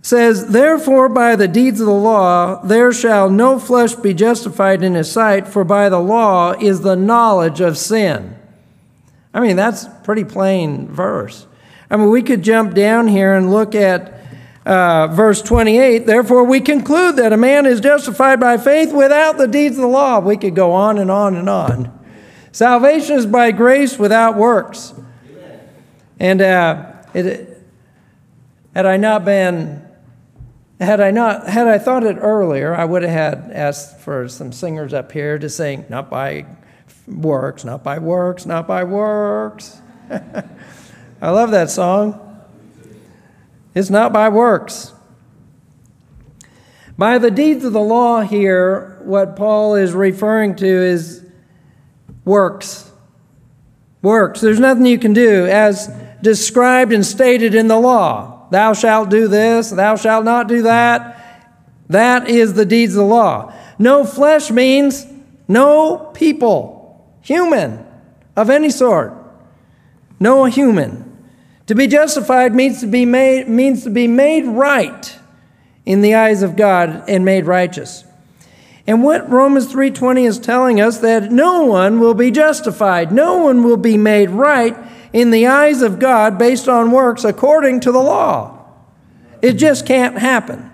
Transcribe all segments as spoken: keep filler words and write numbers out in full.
says, therefore by the deeds of the law there shall no flesh be justified in his sight, for by the law is the knowledge of sin. I mean, that's a pretty plain verse. I mean, we could jump down here and look at uh, verse twenty-eight. Therefore we conclude that a man is justified by faith without the deeds of the law. We could go on and on and on. Salvation is by grace without works. And uh, it, had I not been... Had I not, had I thought it earlier, I would have had asked for some singers up here to sing, not by works, not by works, not by works. I love that song. It's not by works. By the deeds of the law here, what Paul is referring to is works. Works. There's nothing you can do as described and stated in the law. Thou shalt do this, thou shalt not do that. That is the deeds of the law. No flesh means no people, human of any sort. No human. To be justified means to be made, means to be made right in the eyes of God and made righteous. And what Romans three twenty is telling us, that no one will be justified. No one will be made right in the eyes of God based on works according to the law. It just can't happen.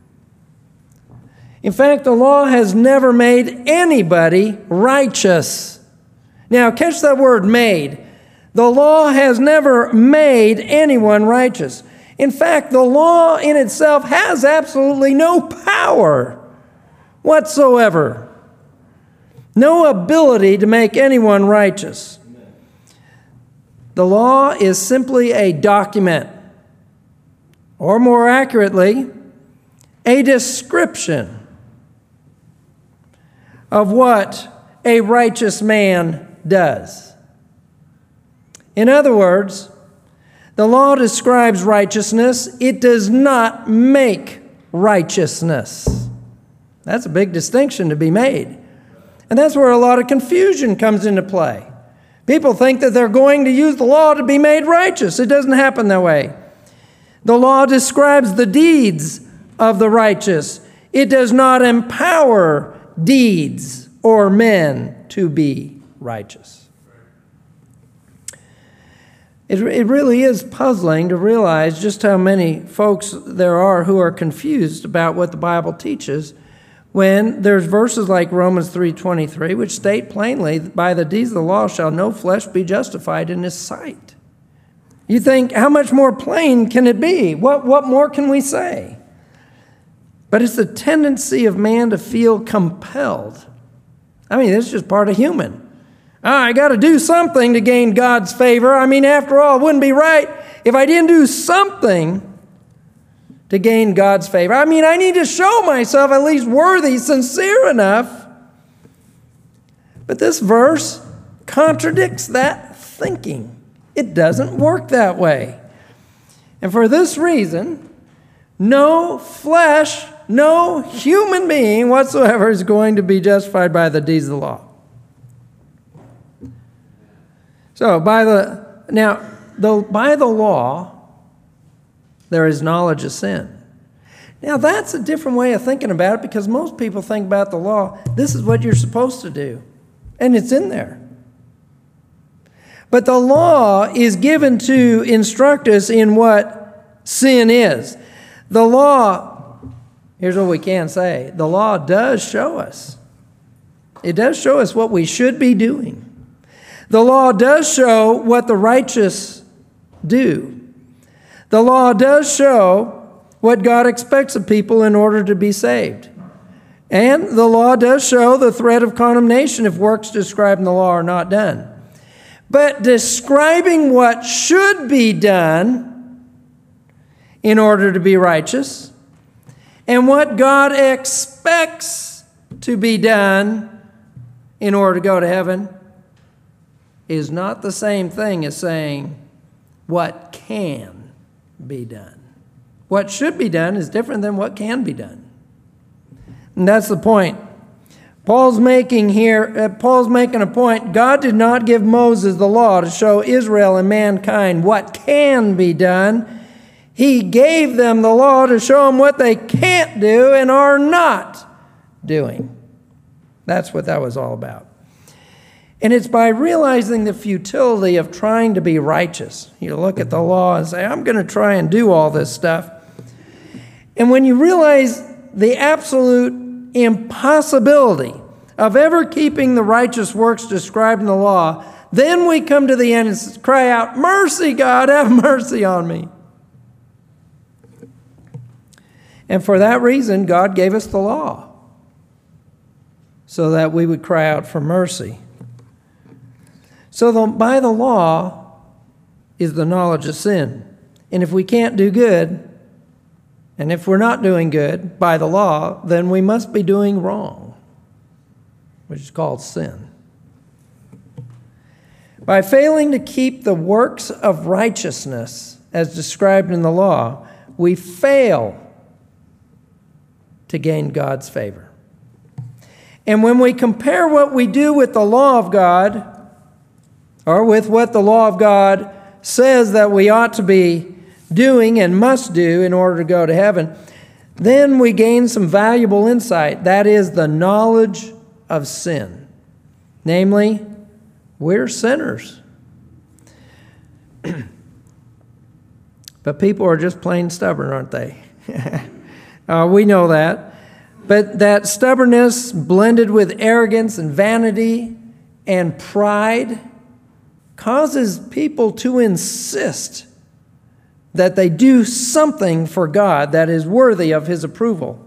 In fact, the law has never made anybody righteous. Now, catch that word, made. The law has never made anyone righteous. In fact, the law in itself has absolutely no power whatsoever. No ability to make anyone righteous. The law is simply a document, or more accurately, a description of what a righteous man does. In other words, the law describes righteousness. It does not make righteousness. That's a big distinction to be made. And that's where a lot of confusion comes into play. People think that they're going to use the law to be made righteous. It doesn't happen that way. The law describes the deeds of the righteous. It does not empower deeds or men to be righteous. It, it really is puzzling to realize just how many folks there are who are confused about what the Bible teaches, when there's verses like Romans three twenty-three, which state plainly, by the deeds of the law shall no flesh be justified in his sight. You think, how much more plain can it be? What, what more can we say? But it's the tendency of man to feel compelled. I mean, it's just part of human. Oh, I got to do something to gain God's favor. I mean, after all, it wouldn't be right if I didn't do something to gain God's favor. I mean, I need to show myself at least worthy, sincere enough. But this verse contradicts that thinking. It doesn't work that way. And for this reason, no flesh, no human being whatsoever is going to be justified by the deeds of the law. So, by the now, the, by the law, there is knowledge of sin. Now, that's a different way of thinking about it, because most people think about the law, this is what you're supposed to do, and it's in there. But the law is given to instruct us in what sin is. The law, here's what we can say, the law does show us. It does show us what we should be doing. The law does show what the righteous do. The law does show what God expects of people in order to be saved. And the law does show the threat of condemnation if works described in the law are not done. But describing what should be done in order to be righteous and what God expects to be done in order to go to heaven is not the same thing as saying what can be done. What should be done is different than what can be done. And that's the point. Paul's making here, uh, Paul's making a point. God did not give Moses the law to show Israel and mankind what can be done. He gave them the law to show them what they can't do and are not doing. That's what that was all about. And it's by realizing the futility of trying to be righteous. You look at the law and say, I'm going to try and do all this stuff. And when you realize the absolute impossibility of ever keeping the righteous works described in the law, then we come to the end and cry out, mercy, God, have mercy on me. And for that reason, God gave us the law, so that we would cry out for mercy. So the, by the law is the knowledge of sin. And if we can't do good, and if we're not doing good by the law, then we must be doing wrong, which is called sin. By failing to keep the works of righteousness as described in the law, we fail to gain God's favor. And when we compare what we do with the law of God, or with what the law of God says that we ought to be doing and must do in order to go to heaven, then we gain some valuable insight. That is the knowledge of sin. Namely, we're sinners. But people are just plain stubborn, aren't they? uh, we know that. But that stubbornness blended with arrogance and vanity and pride causes people to insist that they do something for God that is worthy of His approval.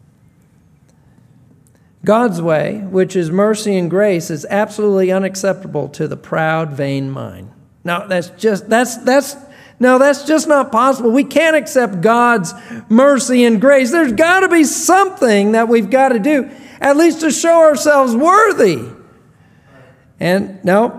God's way, which is mercy and grace, is absolutely unacceptable to the proud, vain mind. Now, that's just that's that's no, that's just not possible. We can't accept God's mercy and grace. There's got to be something that we've got to do, at least to show ourselves worthy. And no.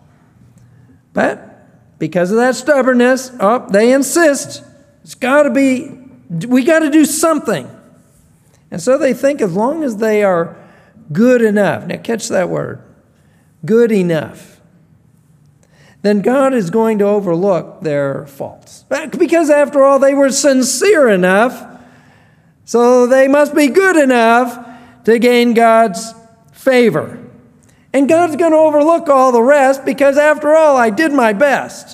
But because of that stubbornness, oh, they insist. It's got to be, we got to do something. And so they think as long as they are good enough, now catch that word, good enough, then God is going to overlook their faults. Because after all, they were sincere enough, so they must be good enough to gain God's favor. And God's going to overlook all the rest because, after all, I did my best.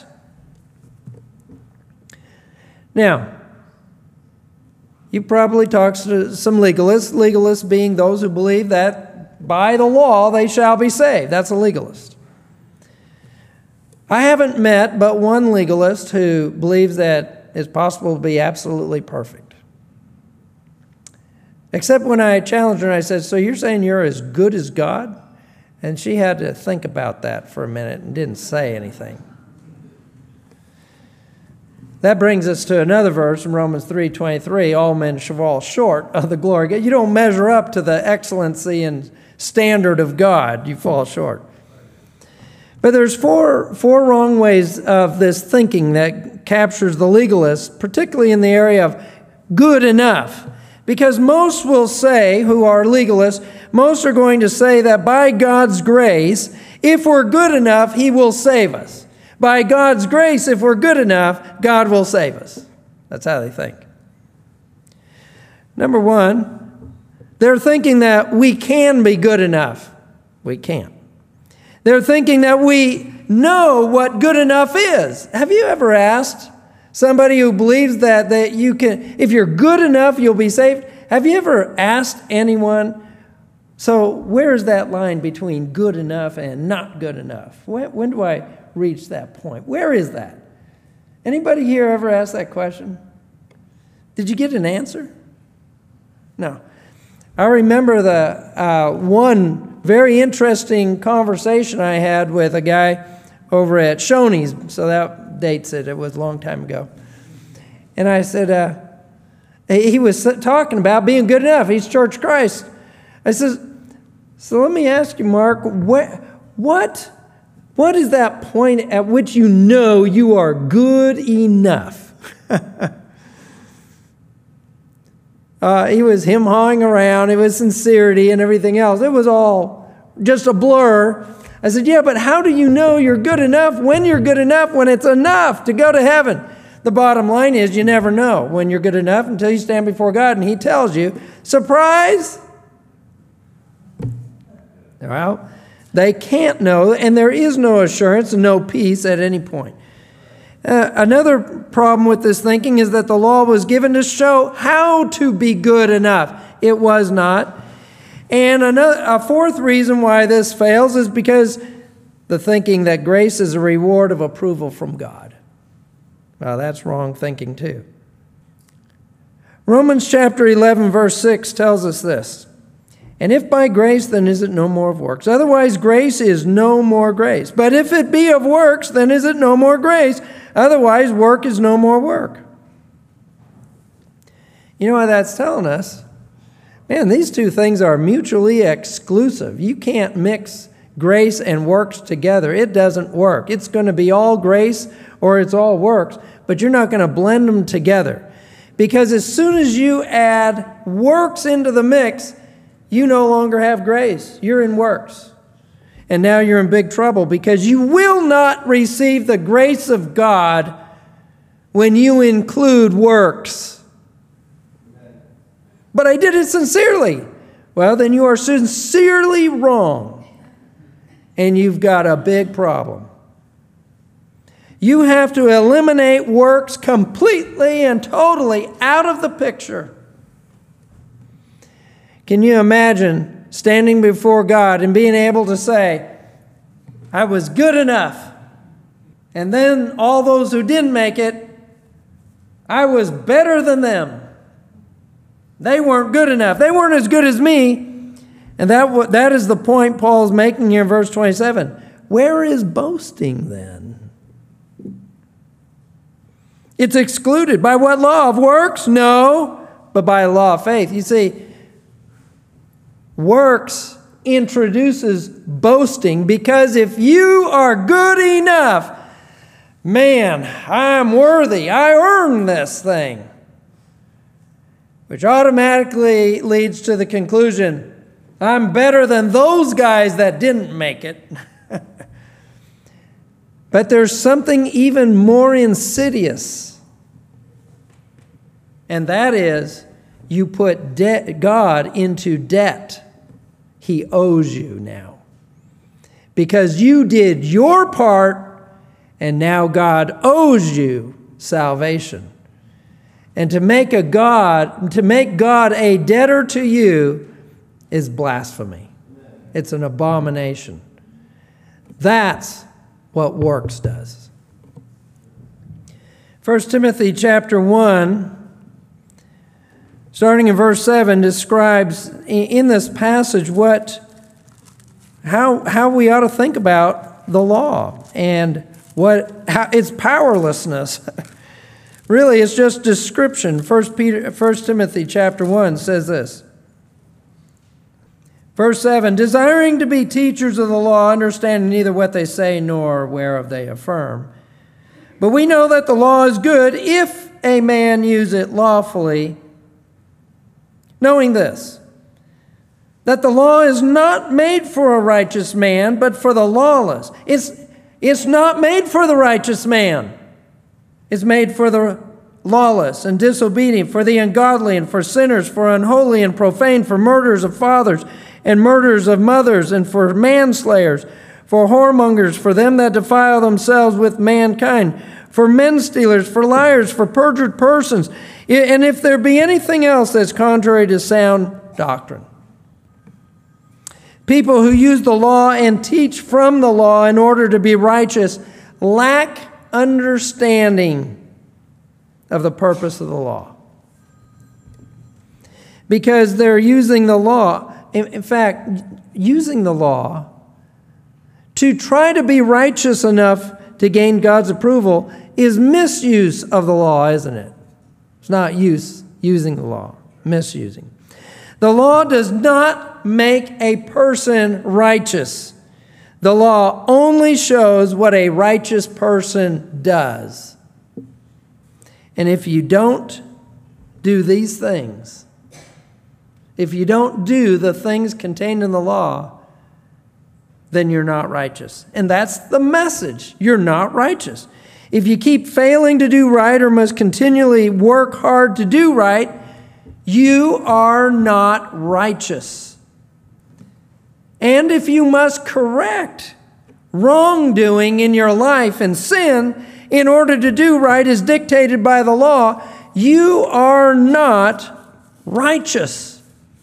Now, you probably talked to some legalists, legalists being those who believe that by the law they shall be saved. That's a legalist. I haven't met but one legalist who believes that it's possible to be absolutely perfect. Except when I challenged her and I said, so you're saying you're as good as God? And she had to think about that for a minute and didn't say anything. That brings us to another verse in Romans three twenty-three. All men shall fall short of the glory of God. You don't measure up to the excellency and standard of God. You fall short. But there's four, four wrong ways of this thinking that captures the legalist, particularly in the area of good enough. Because most will say, who are legalists, most are going to say that by God's grace, if we're good enough, He will save us. By God's grace, if we're good enough, God will save us. That's how they think. Number one, they're thinking that we can be good enough. We can't. They're thinking that we know what good enough is. Have you ever asked somebody who believes that, that you can, if you're good enough, you'll be saved? Have you ever asked anyone, so where is that line between good enough and not good enough? When, when do I reach that point? Where is that? Anybody here ever asked that question? Did you get an answer? No. I remember the uh, one very interesting conversation I had with a guy over at Shoney's, so that dates it. It was a long time ago. And I said, uh, he was talking about being good enough. He's Church of Christ. I said, so let me ask you, Mark, what, what, what is that point at which you know you are good enough? uh, he was him-hawing around. It was sincerity and everything else. It was all just a blur. I said, yeah, but how do you know you're good enough when you're good enough, when it's enough to go to heaven? the bottom line is you never know when you're good enough until you stand before God and He tells you, surprise! Well, they can't know, and there is no assurance and no peace at any point. Uh, another problem with this thinking is that the law was given to show how to be good enough. It was not. And another, a fourth reason why this fails is because the thinking that grace is a reward of approval from God. Well, that's wrong thinking too. Romans chapter eleven, verse six tells us this. And if by grace, then is it no more of works? Otherwise, grace is no more grace. But if it be of works, then is it no more grace? Otherwise, work is no more work. You know what that's telling us? Man, these two things are mutually exclusive. You can't mix grace and works together. It doesn't work. It's going to be all grace or it's all works, but you're not going to blend them together. Because as soon as you add works into the mix, you no longer have grace. You're in works. And now you're in big trouble because you will not receive the grace of God when you include works. But I did it sincerely. Well, then you are sincerely wrong. And you've got a big problem. You have to eliminate works completely and totally out of the picture. Can you imagine standing before God and being able to say, I was good enough. And then all those who didn't make it, I was better than them. They weren't good enough. They weren't as good as me. And that, that is the point Paul's making here in verse twenty-seven. Where is boasting then? It's excluded. By what law? Of works? No, but by a law of faith. You see, works introduces boasting because if you are good enough, man, I'm worthy. I earned this thing. Which automatically leads to the conclusion, I'm better than those guys that didn't make it. But there's something even more insidious. And that is, you put de- God into debt. He owes you now. Because you did your part, and now God owes you salvation. And to make a God, to make God a debtor to you is blasphemy. It's an abomination. That's what works does. First Timothy chapter one, starting in verse seven, describes in this passage what, how, how we ought to think about the law and what how, its powerlessness. Really, it's just description. First Peter, First Timothy chapter one says this. Verse seven, desiring to be teachers of the law, understanding neither what they say nor whereof they affirm. But we know that the law is good if a man use it lawfully, knowing this, that the law is not made for a righteous man, but for the lawless. It's, it's not made for the righteous man. It's made for the lawless and disobedient, for the ungodly and for sinners, for unholy and profane, for murderers of fathers and murderers of mothers, and for manslayers, for whoremongers, for them that defile themselves with mankind, for men stealers, for liars, for perjured persons, and if there be anything else that's contrary to sound doctrine. People who use the law and teach from the law in order to be righteous lack understanding of the purpose of the law. Because they're using the law, in, in fact, using the law to try to be righteous enough to gain God's approval is misuse of the law, isn't it? It's not use, using the law, misusing. The law does not make a person righteous. The law only shows what a righteous person does. And if you don't do these things, if you don't do the things contained in the law, then you're not righteous. And that's the message. You're not righteous. If you keep failing to do right or must continually work hard to do right, you are not righteous. And if you must correct wrongdoing in your life and sin in order to do right as dictated by the law, you are not righteous.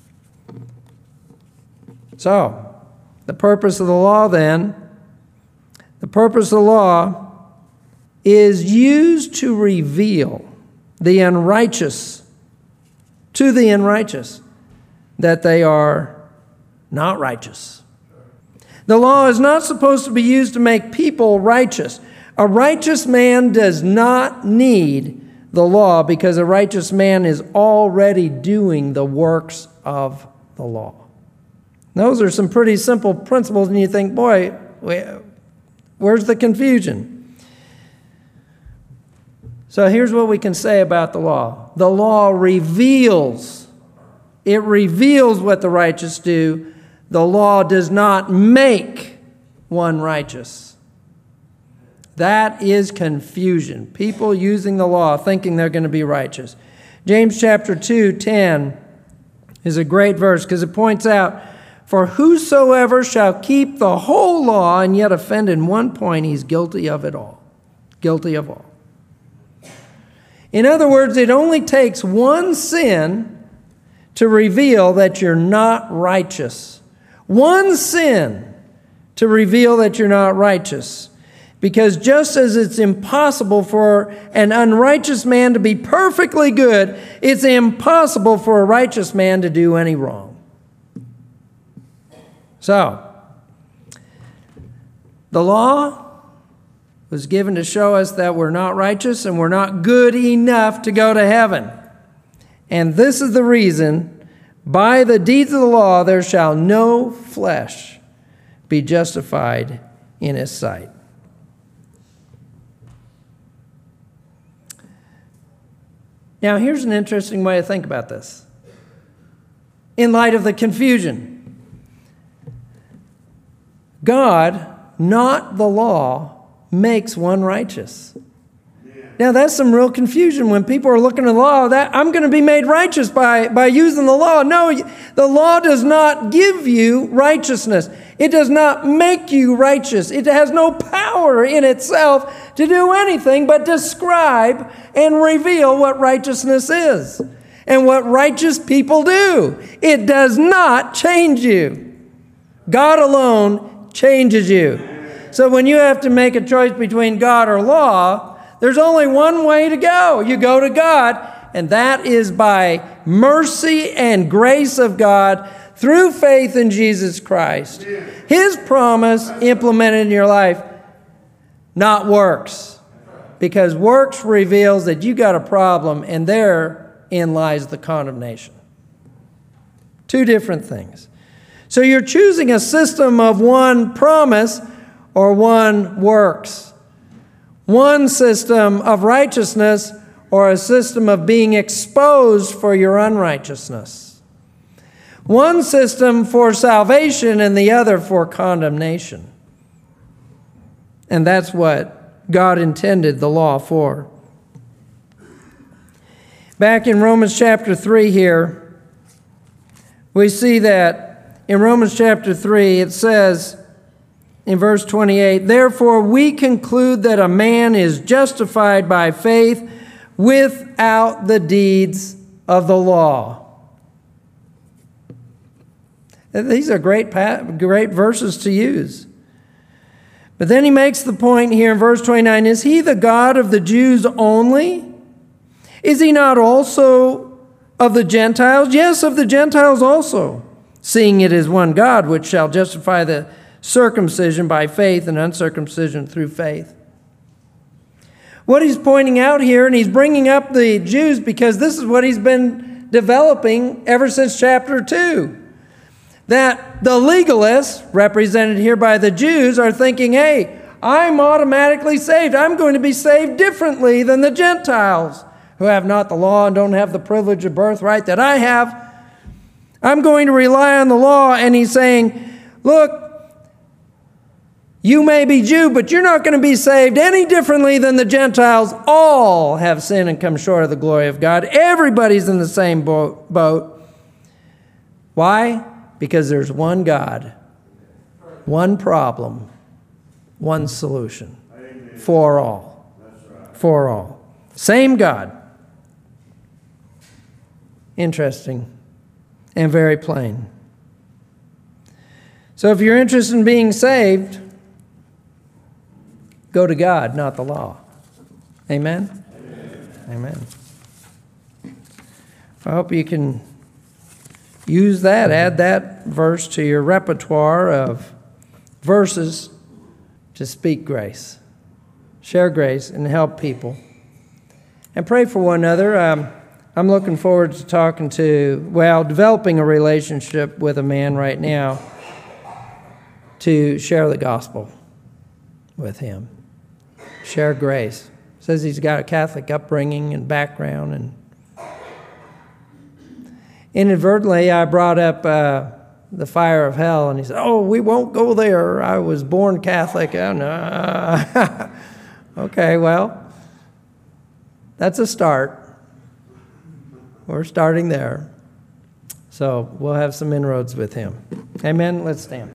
So, the purpose of the law then, the purpose of the law is used to reveal the unrighteous, to the unrighteous, that they are not righteous. The law is not supposed to be used to make people righteous. A righteous man does not need the law because a righteous man is already doing the works of the law. Those are some pretty simple principles, and you think, boy, where's the confusion? So here's what we can say about the law. The law reveals, it reveals what the righteous do. The law does not make one righteous. That is confusion. People using the law thinking they're going to be righteous. James chapter two, ten is a great verse because it points out, for whosoever shall keep the whole law and yet offend in one point, he's guilty of it all. Guilty of all. In other words, it only takes one sin to reveal that you're not righteous. One sin to reveal that you're not righteous. Because just as it's impossible for an unrighteous man to be perfectly good, it's impossible for a righteous man to do any wrong. So, the law was given to show us that we're not righteous and we're not good enough to go to heaven. And this is the reason, by the deeds of the law there shall no flesh be justified in his sight. Now, here's an interesting way to think about this. In light of the confusion, God, not the law, makes one righteous. Now, that's some real confusion when people are looking at the law. That I'm going to be made righteous by, by using the law. No, the law does not give you righteousness. It does not make you righteous. It has no power in itself to do anything but describe and reveal what righteousness is and what righteous people do. It does not change you. God alone changes you. So when you have to make a choice between God or law, there's only one way to go. You go to God, and that is by mercy and grace of God through faith in Jesus Christ. His promise implemented in your life, not works. Because works reveals that you got a problem, and therein lies the condemnation. Two different things. So you're choosing a system of one promise or one works. One system of righteousness or a system of being exposed for your unrighteousness. One system for salvation and the other for condemnation. And that's what God intended the law for. Back in Romans chapter three here, we see that in Romans chapter three it says, in verse twenty-eight, therefore we conclude that a man is justified by faith without the deeds of the law. These are great, great verses to use. But then he makes the point here in verse twenty-nine, is he the God of the Jews only? Is he not also of the Gentiles? Yes, of the Gentiles also, seeing it is one God which shall justify the circumcision by faith and uncircumcision through faith. What he's pointing out here, and he's bringing up the Jews because this is what he's been developing ever since chapter two. That the legalists, represented here by the Jews, are thinking, hey, I'm automatically saved. I'm going to be saved differently than the Gentiles who have not the law and don't have the privilege of birthright that I have. I'm going to rely on the law. And he's saying, look, You may be Jew, but you're not going to be saved any differently than the Gentiles. All have sinned and come short of the glory of God. Everybody's in the same boat. Why? Because there's one God, one problem, one solution for all. For all. Same God. Interesting and very plain. So if you're interested in being saved, go to God, not the law. Amen? Amen. Amen. I hope you can use that, add that verse to your repertoire of verses to speak grace, share grace, and help people. And pray for one another. Um, I'm looking forward to talking to, well, developing a relationship with a man right now to share the gospel with him. Share grace. Says he's got a Catholic upbringing and background, and inadvertently I brought up uh, the fire of hell, and he said, "Oh, we won't go there. I was born Catholic." Oh, no. Okay, well, that's a start. We're starting there. So we'll have some inroads with him. Amen. Let's stand.